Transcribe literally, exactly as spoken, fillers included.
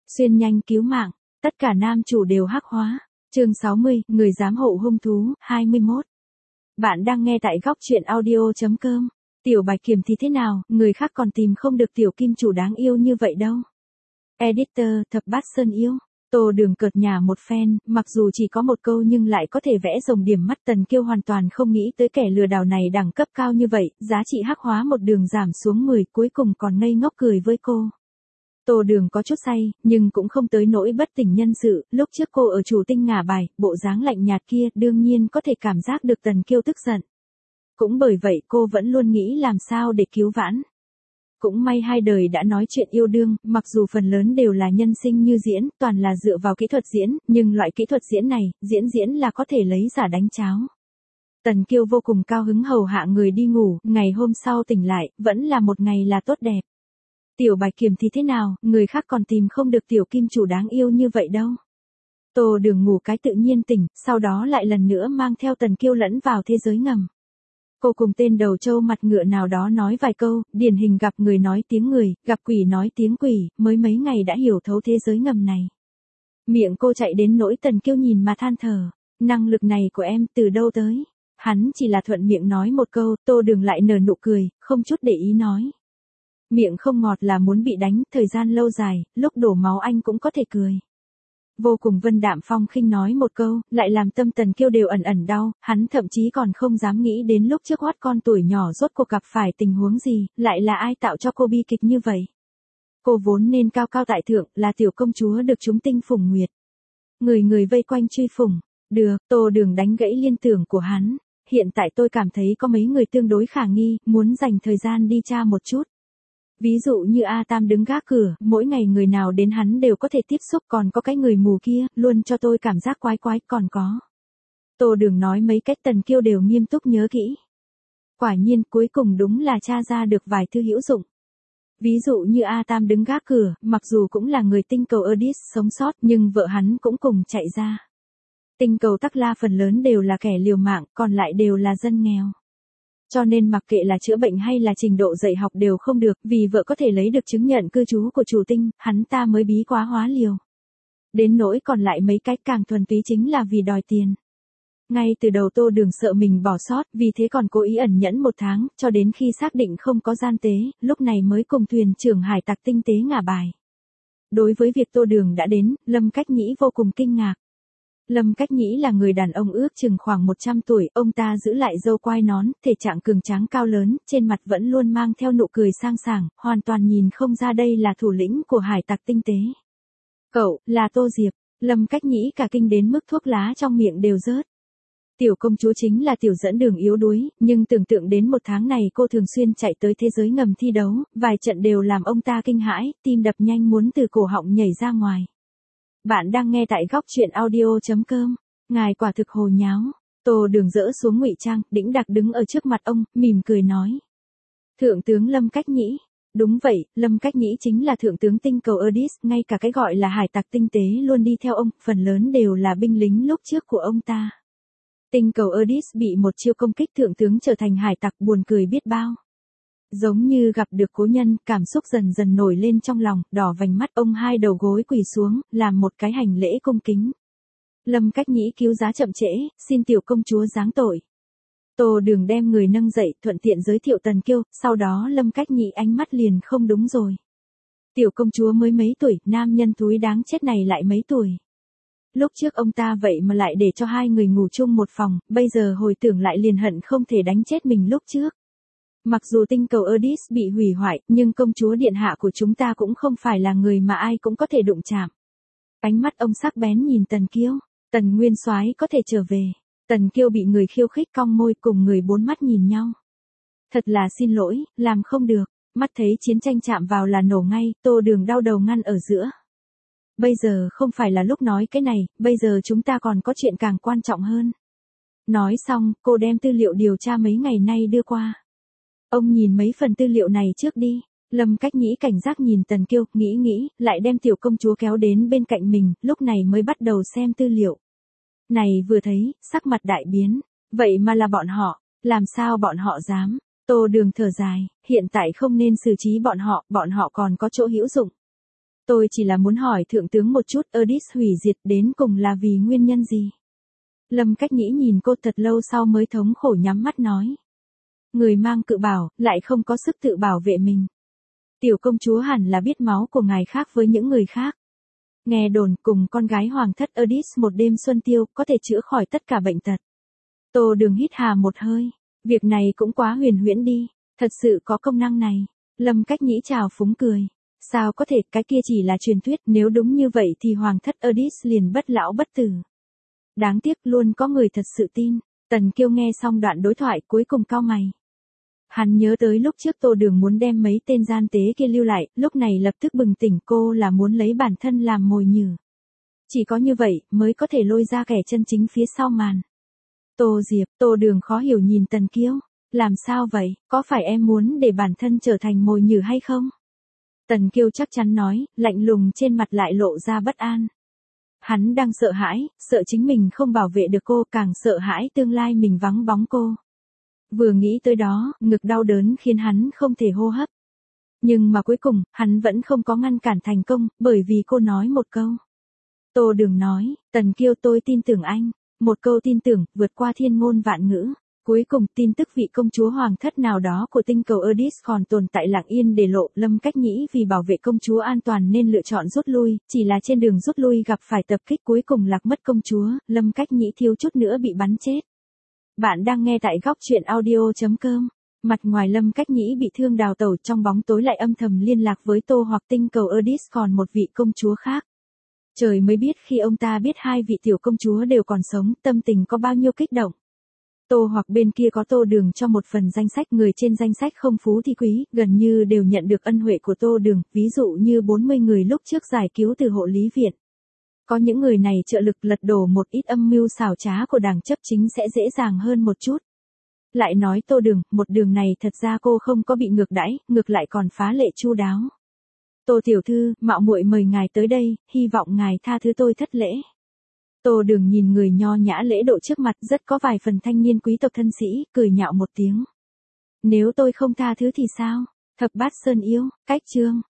Xuyên nhanh cứu mạng, tất cả nam chủ đều hắc hóa. Chương sáu mươi, người giám hộ hung thú, hai mươi mốt. Bạn đang nghe tại góc truyện audio chấm com. Tiểu Bạch Kiểm thì thế nào, người khác còn tìm không được tiểu kim chủ đáng yêu như vậy đâu. Editor, Thập Bát Sơn Yêu. Tô Đường cợt nhả một phen, mặc dù chỉ có một câu nhưng lại có thể vẽ rồng điểm mắt. Tần Kiêu hoàn toàn không nghĩ tới kẻ lừa đảo này đẳng cấp cao như vậy, giá trị hắc hóa một đường giảm xuống mười, cuối cùng còn ngây ngốc cười với cô. Tô Đường có chút say, nhưng cũng không tới nỗi bất tỉnh nhân sự. Lúc trước cô ở Chủ Tinh ngả bài, bộ dáng lạnh nhạt kia, đương nhiên có thể cảm giác được Tần Kiêu tức giận. Cũng bởi vậy cô vẫn luôn nghĩ làm sao để cứu vãn. Cũng may hai đời đã nói chuyện yêu đương, mặc dù phần lớn đều là nhân sinh như diễn, toàn là dựa vào kỹ thuật diễn, nhưng loại kỹ thuật diễn này, diễn diễn là có thể lấy giả đánh cháo. Tần Kiêu vô cùng cao hứng hầu hạ người đi ngủ, ngày hôm sau tỉnh lại, vẫn là một ngày là tốt đẹp. Tiểu Bạch Kiểm thì thế nào, người khác còn tìm không được tiểu kim chủ đáng yêu như vậy đâu. Tô Đường ngủ cái tự nhiên tỉnh, sau đó lại lần nữa mang theo Tần Kiêu lẫn vào thế giới ngầm. Cô cùng tên đầu trâu mặt ngựa nào đó nói vài câu, điển hình gặp người nói tiếng người, gặp quỷ nói tiếng quỷ, mới mấy ngày đã hiểu thấu thế giới ngầm này. Miệng cô chạy đến nỗi Tần Kiêu nhìn mà than thở, năng lực này của em từ đâu tới? Hắn chỉ là thuận miệng nói một câu, Tô Đường lại nở nụ cười, không chút để ý nói. Miệng không ngọt là muốn bị đánh, thời gian lâu dài, lúc đổ máu anh cũng có thể cười. Vô cùng vân đạm phong khinh nói một câu, lại làm tâm Tần Kiêu đều ẩn ẩn đau, hắn thậm chí còn không dám nghĩ đến lúc trước hoát con tuổi nhỏ rốt cuộc gặp phải tình huống gì, lại là ai tạo cho cô bi kịch như vậy. Cô vốn nên cao cao tại thượng, là tiểu công chúa được chúng tinh phủng nguyệt. Người người vây quanh truy phủng, được, Tô Đường đánh gãy liên tưởng của hắn, hiện tại tôi cảm thấy có mấy người tương đối khả nghi, muốn dành thời gian đi tra một chút. Ví dụ như A Tam đứng gác cửa, mỗi ngày người nào đến hắn đều có thể tiếp xúc, còn có cái người mù kia, luôn cho tôi cảm giác quái quái, còn có. Tô Đường nói mấy cách Tần Kiêu đều nghiêm túc nhớ kỹ. Quả nhiên, cuối cùng đúng là tra ra được vài thứ hữu dụng. Ví dụ như A Tam đứng gác cửa, mặc dù cũng là người tinh cầu Erdis sống sót, nhưng vợ hắn cũng cùng chạy ra. Tinh cầu Tắc La phần lớn đều là kẻ liều mạng, còn lại đều là dân nghèo. Cho nên mặc kệ là chữa bệnh hay là trình độ dạy học đều không được, vì vợ có thể lấy được chứng nhận cư trú của Chủ Tinh, hắn ta mới bí quá hóa liều. Đến nỗi còn lại mấy cách càng thuần túy chính là vì đòi tiền. Ngay từ đầu Tô Đường sợ mình bỏ sót, vì thế còn cố ý ẩn nhẫn một tháng, cho đến khi xác định không có gian tế, lúc này mới cùng thuyền trưởng hải tặc tinh tế ngả bài. Đối với việc Tô Đường đã đến, Lâm Cách Nhĩ vô cùng kinh ngạc. Lâm Cách Nhĩ là người đàn ông ước chừng khoảng một trăm tuổi, ông ta giữ lại râu quai nón, thể trạng cường tráng cao lớn, trên mặt vẫn luôn mang theo nụ cười sang sảng, hoàn toàn nhìn không ra đây là thủ lĩnh của hải tặc tinh tế. Cậu, là Tô Diệp, Lâm Cách Nhĩ cả kinh đến mức thuốc lá trong miệng đều rớt. Tiểu công chúa chính là tiểu dẫn đường yếu đuối, nhưng tưởng tượng đến một tháng này cô thường xuyên chạy tới thế giới ngầm thi đấu, vài trận đều làm ông ta kinh hãi, tim đập nhanh muốn từ cổ họng nhảy ra ngoài. Bạn đang nghe tại góc truyện audio chấm com. Ngài quả thực hồ nháo. Tô Đường dỡ xuống ngụy trang, đĩnh đạc đứng ở trước mặt ông, mỉm cười nói. Thượng tướng Lâm Cách Nhĩ. Đúng vậy, Lâm Cách Nhĩ chính là thượng tướng tinh cầu Erdis, ngay cả cái gọi là hải tặc tinh tế luôn đi theo ông, phần lớn đều là binh lính lúc trước của ông ta. Tinh cầu Erdis bị một chiêu công kích, thượng tướng trở thành hải tặc, buồn cười biết bao. Giống như gặp được cố nhân, cảm xúc dần dần nổi lên trong lòng, đỏ vành mắt, ông hai đầu gối quỳ xuống, làm một cái hành lễ cung kính. Lâm Cách Nhĩ cứu giá chậm trễ, xin tiểu công chúa giáng tội. Tô Đường đem người nâng dậy, thuận tiện giới thiệu Tần Kiêu, sau đó Lâm Cách Nhĩ ánh mắt liền không đúng rồi. Tiểu công chúa mới mấy tuổi, nam nhân thúi đáng chết này lại mấy tuổi. Lúc trước ông ta vậy mà lại để cho hai người ngủ chung một phòng, bây giờ hồi tưởng lại liền hận không thể đánh chết mình lúc trước. Mặc dù tinh cầu Erdis bị hủy hoại, nhưng công chúa điện hạ của chúng ta cũng không phải là người mà ai cũng có thể đụng chạm. Ánh mắt ông sắc bén nhìn Tần Kiêu, Tần Nguyên Soái có thể trở về. Tần Kiêu bị người khiêu khích cong môi, cùng người bốn mắt nhìn nhau. Thật là xin lỗi, làm không được, mắt thấy chiến tranh chạm vào là nổ ngay, Tô Đường đau đầu ngăn ở giữa. Bây giờ không phải là lúc nói cái này, bây giờ chúng ta còn có chuyện càng quan trọng hơn. Nói xong, cô đem tư liệu điều tra mấy ngày nay đưa qua. Ông nhìn mấy phần tư liệu này trước đi. Lâm Cách Nhĩ cảnh giác nhìn Tần Kiêu, nghĩ nghĩ, lại đem tiểu công chúa kéo đến bên cạnh mình, lúc này mới bắt đầu xem tư liệu. Này vừa thấy, sắc mặt đại biến. Vậy mà là bọn họ, làm sao bọn họ dám? Tô Đường thở dài, hiện tại không nên xử trí bọn họ, bọn họ còn có chỗ hữu dụng. Tôi chỉ là muốn hỏi thượng tướng một chút, Erdis hủy diệt đến cùng là vì nguyên nhân gì? Lâm Cách Nhĩ nhìn cô thật lâu sau mới thống khổ nhắm mắt nói. Người mang cự bảo, lại không có sức tự bảo vệ mình. Tiểu công chúa hẳn là biết máu của ngài khác với những người khác. Nghe đồn cùng con gái hoàng thất Erdis một đêm xuân tiêu có thể chữa khỏi tất cả bệnh tật. Tô Đường hít hà một hơi. Việc này cũng quá huyền huyễn đi. Thật sự có công năng này. Lâm Cách Nhĩ chào phúng cười. Sao có thể, cái kia chỉ là truyền thuyết, nếu đúng như vậy thì hoàng thất Erdis liền bất lão bất tử. Đáng tiếc luôn có người thật sự tin. Tần Kiêu nghe xong đoạn đối thoại cuối cùng cau mày. Hắn nhớ tới lúc trước Tô Đường muốn đem mấy tên gian tế kia lưu lại, lúc này lập tức bừng tỉnh cô là muốn lấy bản thân làm mồi nhử. Chỉ có như vậy mới có thể lôi ra kẻ chân chính phía sau màn. Tô Diệp, Tô Đường khó hiểu nhìn Tần Kiêu. Làm sao vậy, có phải em muốn để bản thân trở thành mồi nhử hay không? Tần Kiêu chắc chắn nói, lạnh lùng trên mặt lại lộ ra bất an. Hắn đang sợ hãi, sợ chính mình không bảo vệ được cô, càng sợ hãi tương lai mình vắng bóng cô. Vừa nghĩ tới đó, ngực đau đớn khiến hắn không thể hô hấp. Nhưng mà cuối cùng, hắn vẫn không có ngăn cản thành công, bởi vì cô nói một câu. Tô Đường nói, Tần Kiêu tôi tin tưởng anh. Một câu tin tưởng, vượt qua thiên ngôn vạn ngữ. Cuối cùng, tin tức vị công chúa hoàng thất nào đó của tinh cầu Erdis còn tồn tại lặng yên để lộ. Lâm Cách Nhĩ vì bảo vệ công chúa an toàn nên lựa chọn rút lui, chỉ là trên đường rút lui gặp phải tập kích cuối cùng lạc mất công chúa, Lâm Cách Nhĩ thiếu chút nữa bị bắn chết. Bạn đang nghe tại góc truyện audio chấm com. Mặt ngoài Lâm Cách Nhĩ bị thương đào tẩu, trong bóng tối lại âm thầm liên lạc với Tô hoặc tinh cầu Erdis còn một vị công chúa khác. Trời mới biết khi ông ta biết hai vị tiểu công chúa đều còn sống, tâm tình có bao nhiêu kích động. Tô hoặc bên kia có Tô Đường cho một phần danh sách, người trên danh sách không phú thì quý, gần như đều nhận được ân huệ của Tô Đường, ví dụ như bốn mươi người lúc trước giải cứu từ hộ lý viện. Có những người này trợ lực lật đổ một ít âm mưu xảo trá của đảng chấp chính sẽ dễ dàng hơn một chút. Lại nói Tô Đường, một đường này thật ra cô không có bị ngược đãi, ngược lại còn phá lệ chu đáo. Tô tiểu thư, mạo muội mời ngài tới đây, hy vọng ngài tha thứ tôi thất lễ. Tô Đường nhìn người nho nhã lễ độ trước mặt, rất có vài phần thanh niên quý tộc thân sĩ, cười nhạo một tiếng. Nếu tôi không tha thứ thì sao? Thập bát sơn yêu, cách chương.